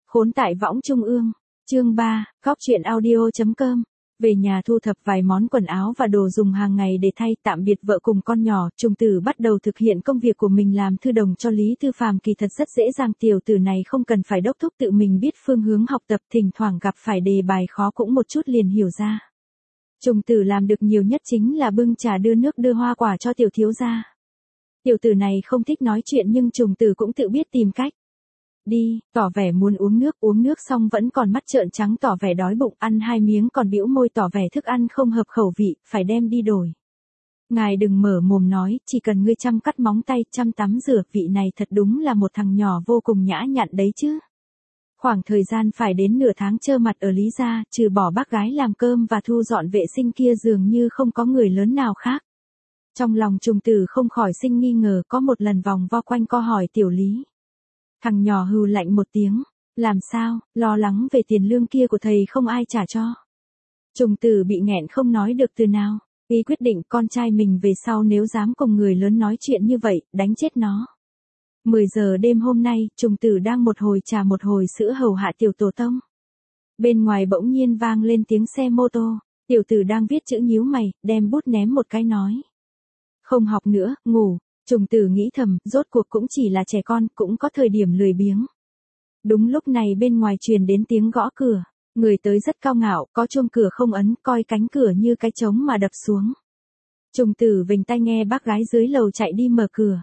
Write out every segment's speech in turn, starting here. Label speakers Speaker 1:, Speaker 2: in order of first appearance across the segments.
Speaker 1: Khốn tại võng trung ương. Chương 3, Góc truyện audio.com. Về nhà thu thập vài món quần áo và đồ dùng hàng ngày để thay tạm biệt vợ cùng con nhỏ, Trùng Tử bắt đầu thực hiện công việc của mình làm thư đồng cho Lý Tư Phàm. Kỳ thật rất dễ dàng, tiểu tử này không cần phải đốc thúc, tự mình biết phương hướng học tập, thỉnh thoảng gặp phải đề bài khó cũng một chút liền hiểu ra. Trùng Tử làm được nhiều nhất chính là bưng trà đưa nước đưa hoa quả cho tiểu thiếu gia. Tiểu tử này không thích nói chuyện nhưng Trùng Tử cũng tự biết tìm cách. Đi, tỏ vẻ muốn uống nước xong vẫn còn mắt trợn trắng tỏ vẻ đói bụng, ăn 2 miếng còn bĩu môi tỏ vẻ thức ăn không hợp khẩu vị, phải đem đi đổi. Ngài đừng mở mồm nói, chỉ cần ngươi chăm cắt móng tay, chăm tắm rửa, vị này thật đúng là một thằng nhỏ vô cùng nhã nhặn đấy chứ. Khoảng thời gian phải đến nửa tháng trơ mặt ở Lý gia, trừ bỏ bác gái làm cơm và thu dọn vệ sinh kia dường như không có người lớn nào khác. Trong lòng Trùng Tử không khỏi sinh nghi ngờ, có một lần vòng vo quanh co hỏi tiểu Lý. Thằng nhỏ hừ lạnh một tiếng, làm sao, lo lắng về tiền lương kia của thầy không ai trả cho. Trùng Tử bị nghẹn không nói được từ nào, y quyết định con trai mình về sau nếu dám cùng người lớn nói chuyện như vậy, đánh chết nó. 10 giờ đêm hôm nay, Trùng Tử đang một hồi trà một hồi sữa hầu hạ tiểu tổ tông. Bên ngoài bỗng nhiên vang lên tiếng xe mô tô, tiểu tử đang viết chữ nhíu mày, đem bút ném một cái nói. Không học nữa, ngủ. Trùng Tử nghĩ thầm, rốt cuộc cũng chỉ là trẻ con, cũng có thời điểm lười biếng. Đúng lúc này bên ngoài truyền đến tiếng gõ cửa, người tới rất cao ngạo, có chuông cửa không ấn, coi cánh cửa như cái trống mà đập xuống. Trùng Tử vểnh tai nghe bác gái dưới lầu chạy đi mở cửa.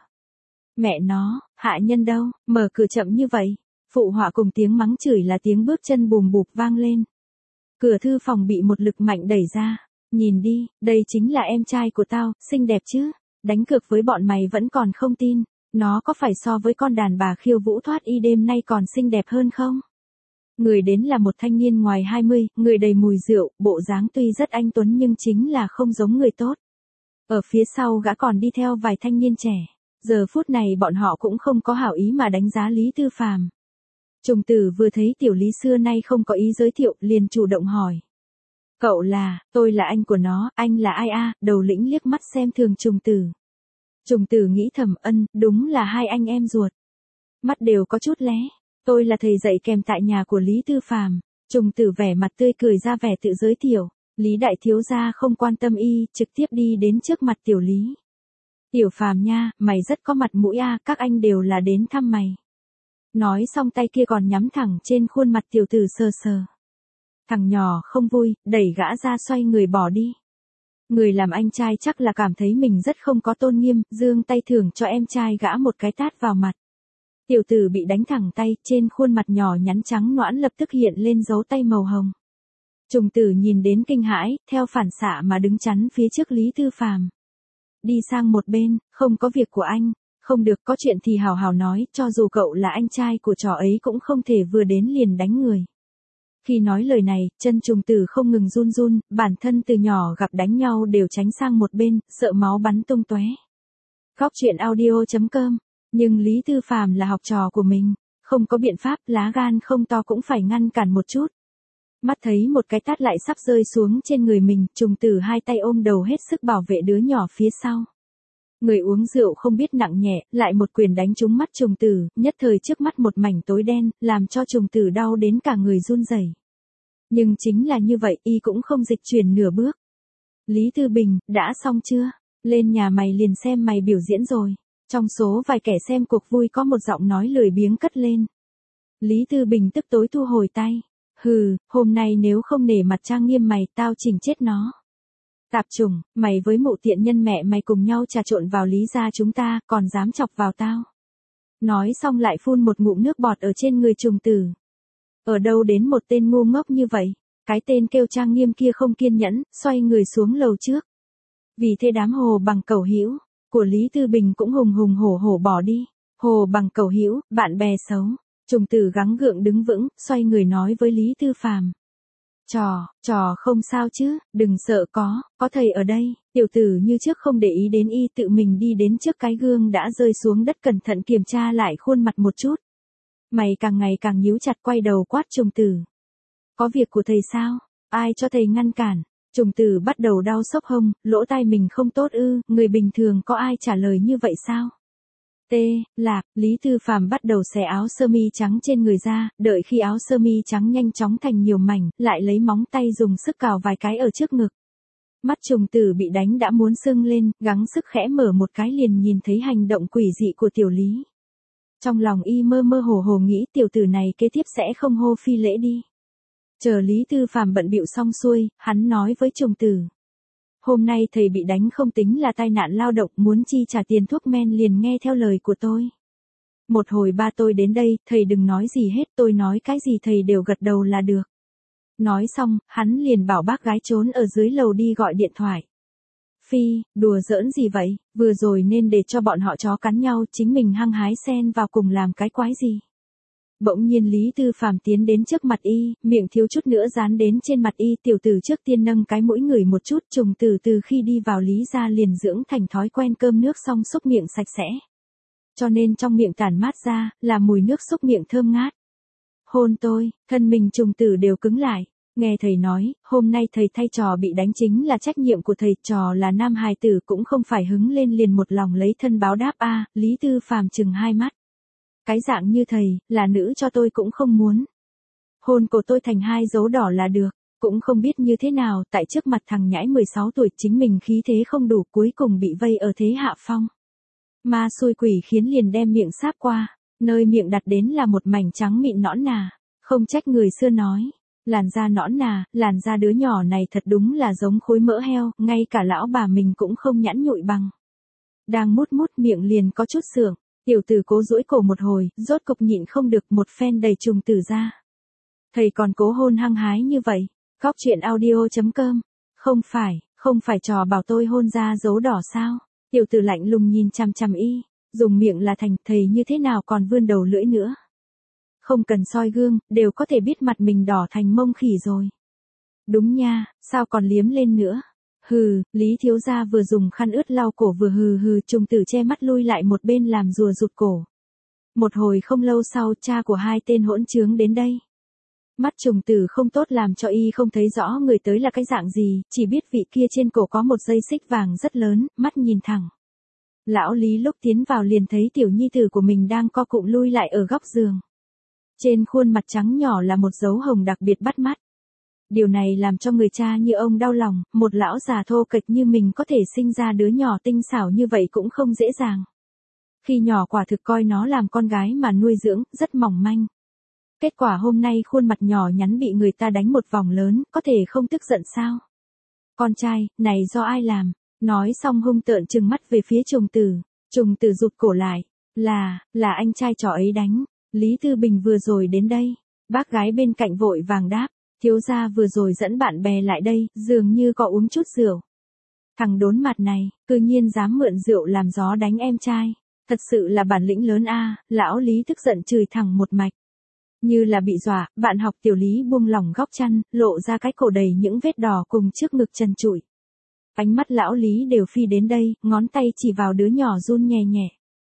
Speaker 1: Mẹ nó, hạ nhân đâu, mở cửa chậm như vậy. Phụ họa cùng tiếng mắng chửi là tiếng bước chân bùm bụp vang lên. Cửa thư phòng bị một lực mạnh đẩy ra. Nhìn đi, đây chính là em trai của tao, xinh đẹp chứ. Đánh cược với bọn mày vẫn còn không tin, nó có phải so với con đàn bà khiêu vũ thoát y đêm nay còn xinh đẹp hơn không? Người đến là một thanh niên ngoài 20, người đầy mùi rượu, bộ dáng tuy rất anh tuấn nhưng chính là không giống người tốt. Ở phía sau gã còn đi theo vài thanh niên trẻ, giờ phút này bọn họ cũng không có hảo ý mà đánh giá Lý Tư Phàm. Trùng Tử vừa thấy tiểu Lý xưa nay không có ý giới thiệu, liền chủ động hỏi. Cậu là, tôi là anh của nó, anh là ai a? Đầu lĩnh liếc mắt xem thường Trùng Tử. Trùng Tử nghĩ thầm, đúng là hai anh em ruột. Mắt đều có chút lé, tôi là thầy dạy kèm tại nhà của Lý Tư Phàm. Trùng Tử vẻ mặt tươi cười ra vẻ tự giới thiệu, Lý đại thiếu gia không quan tâm y, trực tiếp đi đến trước mặt tiểu Lý. Tiểu Phàm nha, mày rất có mặt mũi a, các anh đều là đến thăm mày. Nói xong tay kia còn nhắm thẳng trên khuôn mặt tiểu tử sờ sờ. Thằng nhỏ không vui, đẩy gã ra xoay người bỏ đi. Người làm anh trai chắc là cảm thấy mình rất không có tôn nghiêm, giương tay thưởng cho em trai gã một cái tát vào mặt. Tiểu tử bị đánh thẳng tay, trên khuôn mặt nhỏ nhắn trắng nõn lập tức hiện lên dấu tay màu hồng. Trùng Tử nhìn đến kinh hãi, theo phản xạ mà đứng chắn phía trước Lý Tư Phàm. Đi sang một bên, không có việc của anh, không được, có chuyện thì hào hào nói, cho dù cậu là anh trai của trò ấy cũng không thể vừa đến liền đánh người. Khi nói lời này, chân Trùng Tử không ngừng run run, bản thân từ nhỏ gặp đánh nhau đều tránh sang một bên, sợ máu bắn tung tóe. Góc truyện audio.com. Nhưng Lý Tư Phàm là học trò của mình, không có biện pháp, lá gan không to cũng phải ngăn cản một chút. Mắt thấy một cái tát lại sắp rơi xuống trên người mình, Trùng Tử hai tay ôm đầu hết sức bảo vệ đứa nhỏ phía sau. Người uống rượu không biết nặng nhẹ, lại một quyền đánh trúng mắt Trùng Tử, nhất thời trước mắt một mảnh tối đen, làm cho Trùng Tử đau đến cả người run rẩy. Nhưng chính là như vậy, y cũng không dịch chuyển nửa bước. Lý Tư Bình, đã xong chưa? Lên nhà mày liền xem mày biểu diễn rồi. Trong số vài kẻ xem cuộc vui có một giọng nói lười biếng cất lên. Lý Tư Bình tức tối thu hồi tay. Hừ, hôm nay nếu không nể mặt trang nghiêm mày, tao chỉnh chết nó. Tạp chủng, mày với mụ tiện nhân mẹ mày cùng nhau trà trộn vào Lý gia chúng ta, còn dám chọc vào tao. Nói xong lại phun một ngụm nước bọt ở trên người Trùng Tử. Ở đâu đến một tên ngu ngốc như vậy, cái tên kêu trang nghiêm kia không kiên nhẫn, xoay người xuống lầu trước. Vì thế đám hồ bằng cẩu hữu của Lý Tư Bình cũng hùng hùng hổ hổ bỏ đi. Hồ bằng cẩu hữu, bạn bè xấu. Trùng Tử gắng gượng đứng vững, xoay người nói với Lý Tư Phàm. Trò không sao chứ, đừng sợ, có thầy ở đây. Tiểu tử như trước không để ý đến y, tự mình đi đến trước cái gương đã rơi xuống đất, cẩn thận kiểm tra lại khuôn mặt một chút. Mày càng ngày càng nhíu chặt, quay đầu quát Trùng Tử. Có việc của thầy sao? Ai cho thầy ngăn cản? Trùng Tử bắt đầu đau xốc hông, lỗ tai mình không tốt ư, người bình thường có ai trả lời như vậy sao? T. Lạc, Lý Tư Phàm bắt đầu xẻ áo sơ mi trắng trên người ra, đợi khi áo sơ mi trắng nhanh chóng thành nhiều mảnh, lại lấy móng tay dùng sức cào vài cái ở trước ngực. Mắt trùng tử bị đánh đã muốn sưng lên, gắng sức khẽ mở một cái liền nhìn thấy hành động quỷ dị của tiểu Lý. Trong lòng y mơ mơ hồ hồ nghĩ tiểu tử này kế tiếp sẽ không hô phi lễ đi. Chờ Lý Tư Phàm bận bịu xong xuôi, hắn nói với trùng tử. Hôm nay thầy bị đánh không tính là tai nạn lao động, muốn chi trả tiền thuốc men liền nghe theo lời của tôi. Một hồi ba tôi đến đây, thầy đừng nói gì hết, tôi nói cái gì thầy đều gật đầu là được. Nói xong, hắn liền bảo bác gái trốn ở dưới lầu đi gọi điện thoại. Phi, đùa giỡn gì vậy, vừa rồi nên để cho bọn họ chó cắn nhau, chính mình hăng hái xen vào cùng làm cái quái gì. Bỗng nhiên Lý Tư Phàm tiến đến trước mặt y, miệng thiếu chút nữa dán đến trên mặt y, tiểu tử trước tiên nâng cái mũi ngửi một chút, trùng tử từ khi đi vào Lý gia liền dưỡng thành thói quen cơm nước xong xúc miệng sạch sẽ. Cho nên trong miệng tản mát ra, là mùi nước xúc miệng thơm ngát. Hôn tôi, thân mình trùng tử đều cứng lại. Nghe thầy nói, hôm nay thầy thay trò bị đánh chính là trách nhiệm của thầy, trò là nam hài tử cũng không phải hứng lên liền một lòng lấy thân báo đáp a. Lý Tư Phàm chừng hai mắt. Cái dạng như thầy, là nữ cho tôi cũng không muốn. Hôn cổ tôi thành 2 dấu đỏ là được, cũng không biết như thế nào, tại trước mặt thằng nhãi 16 tuổi chính mình khí thế không đủ, cuối cùng bị vây ở thế hạ phong. Ma xui quỷ khiến liền đem miệng sáp qua, nơi miệng đặt đến là một mảnh trắng mịn nõn nà, không trách người xưa nói. Làn da nõn nà, làn da đứa nhỏ này thật đúng là giống khối mỡ heo, ngay cả lão bà mình cũng không nhẵn nhụi bằng. Đang mút mút miệng liền có chút sượng, tiểu tử cố duỗi cổ một hồi, rốt cục nhịn không được một phen đầy trùng tử ra. Thầy còn cố hôn hăng hái như vậy, Góc Chuyện Audio.com, không phải trò bảo tôi hôn ra dấu đỏ sao, tiểu tử lạnh lùng nhìn chằm chằm y, dùng miệng là thành, thầy như thế nào còn vươn đầu lưỡi nữa. Không cần soi gương, đều có thể biết mặt mình đỏ thành mông khỉ rồi. Đúng nha, sao còn liếm lên nữa. Hừ, Lý thiếu gia vừa dùng khăn ướt lau cổ vừa hừ hừ, trùng tử che mắt lui lại một bên làm rùa rụt cổ. Một hồi không lâu sau, cha của 2 tên hỗn trướng đến đây. Mắt trùng tử không tốt làm cho y không thấy rõ người tới là cái dạng gì, chỉ biết vị kia trên cổ có một dây xích vàng rất lớn, mắt nhìn thẳng. Lão Lý lúc tiến vào liền thấy tiểu nhi tử của mình đang co cụm lui lại ở góc giường. Trên khuôn mặt trắng nhỏ là một dấu hồng đặc biệt bắt mắt. Điều này làm cho người cha như ông đau lòng, một lão già thô kệch như mình có thể sinh ra đứa nhỏ tinh xảo như vậy cũng không dễ dàng. Khi nhỏ quả thực coi nó làm con gái mà nuôi dưỡng, rất mỏng manh. Kết quả hôm nay khuôn mặt nhỏ nhắn bị người ta đánh một vòng lớn, có thể không tức giận sao? Con trai, này do ai làm? Nói xong hung tợn trừng mắt về phía trùng tử rụt cổ lại. Là anh trai trò ấy đánh. Lý Tư Bình vừa rồi đến đây. Bác gái bên cạnh vội vàng đáp. Thiếu gia vừa rồi dẫn bạn bè lại đây, dường như có uống chút rượu. Thằng đốn mặt này, cư nhiên dám mượn rượu làm gió đánh em trai. Thật sự là bản lĩnh lớn a. Lão Lý tức giận chửi thẳng một mạch. Như là bị dọa, bạn học tiểu Lý buông lỏng góc chăn, lộ ra cái cổ đầy những vết đỏ cùng trước ngực trần trụi. Ánh mắt lão Lý đều phi đến đây, ngón tay chỉ vào đứa nhỏ run nhẹ nhẹ.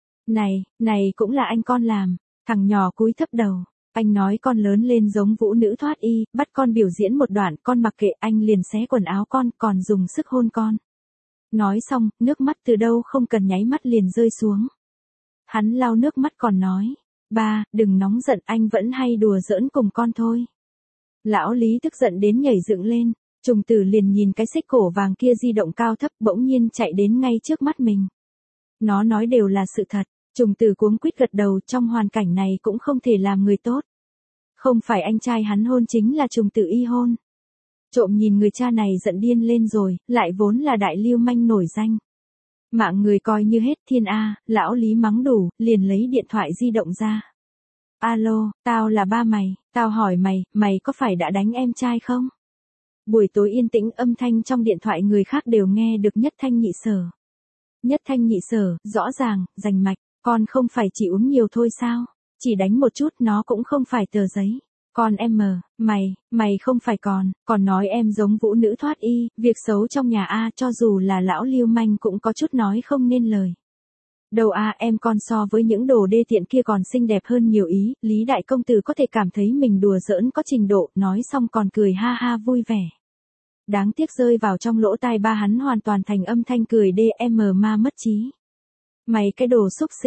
Speaker 1: Này cũng là anh con làm. Thằng nhỏ cúi thấp đầu. Anh nói con lớn lên giống vũ nữ thoát y, bắt con biểu diễn một đoạn, con mặc kệ, anh liền xé quần áo con, còn dùng sức hôn con. Nói xong, nước mắt từ đâu không cần nháy mắt liền rơi xuống. Hắn lau nước mắt còn nói, ba, đừng nóng giận, anh vẫn hay đùa giỡn cùng con thôi. Lão Lý tức giận đến nhảy dựng lên, trùng tử liền nhìn cái xích cổ vàng kia di động cao thấp bỗng nhiên chạy đến ngay trước mắt mình. Nó nói đều là sự thật. Trùng tử cuống quýt gật đầu, trong hoàn cảnh này cũng không thể làm người tốt. Không phải anh trai hắn hôn chính là trùng tử y hôn. Trộm nhìn người cha này giận điên lên rồi, lại vốn là đại lưu manh nổi danh. Mạng người coi như hết thiên a, lão Lý mắng đủ, liền lấy điện thoại di động ra. Alo, tao là ba mày, tao hỏi mày có phải đã đánh em trai không? Buổi tối yên tĩnh, âm thanh trong điện thoại người khác đều nghe được nhất thanh nhị sở. Nhất thanh nhị sở, rõ ràng, rành mạch. Con không phải chỉ uống nhiều thôi sao? Chỉ đánh một chút nó cũng không phải tờ giấy. Con em mày không phải còn nói em giống vũ nữ thoát y, việc xấu trong nhà a, cho dù là lão lưu manh cũng có chút nói không nên lời. Đâu a, em con so với những đồ đê tiện kia còn xinh đẹp hơn nhiều ý, Lý đại công tử có thể cảm thấy mình đùa giỡn có trình độ, nói xong còn cười ha ha vui vẻ. Đáng tiếc rơi vào trong lỗ tai ba hắn hoàn toàn thành âm thanh cười đê em ma mất trí. Mày cái đồ xúc sinh,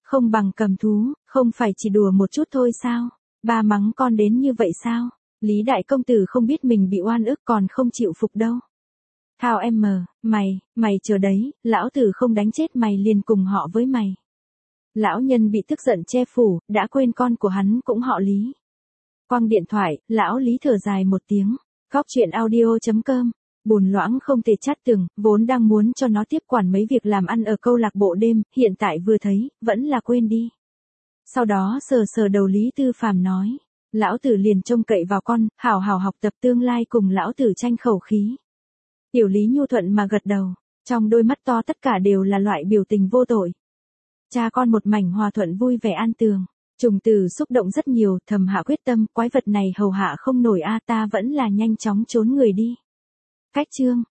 Speaker 1: Không bằng cầm thú, không phải chỉ đùa một chút thôi sao? Ba mắng con đến như vậy sao? Lý đại công tử không biết mình bị oan ức còn không chịu phục đâu. Thao em mờ, mày chờ đấy, lão tử không đánh chết mày liền cùng họ với mày. Lão nhân bị tức giận che phủ, đã quên con của hắn cũng họ Lý. Quăng điện thoại, lão Lý thở dài một tiếng. Góc chuyện audio.com. Bùn loãng không thể chát tường, vốn đang muốn cho nó tiếp quản mấy việc làm ăn ở câu lạc bộ đêm, hiện tại vừa thấy, vẫn là quên đi. Sau đó sờ sờ đầu Lý Tư Phàm nói. Lão tử liền trông cậy vào con, hảo hảo học tập tương lai cùng lão tử tranh khẩu khí. Tiểu Lý nhu thuận mà gật đầu, trong đôi mắt to tất cả đều là loại biểu tình vô tội. Cha con một mảnh hòa thuận vui vẻ an tường. Trùng Tử xúc động rất nhiều, thầm hạ quyết tâm, quái vật này hầu hạ không nổi a, ta vẫn là nhanh chóng trốn người đi. Cách chương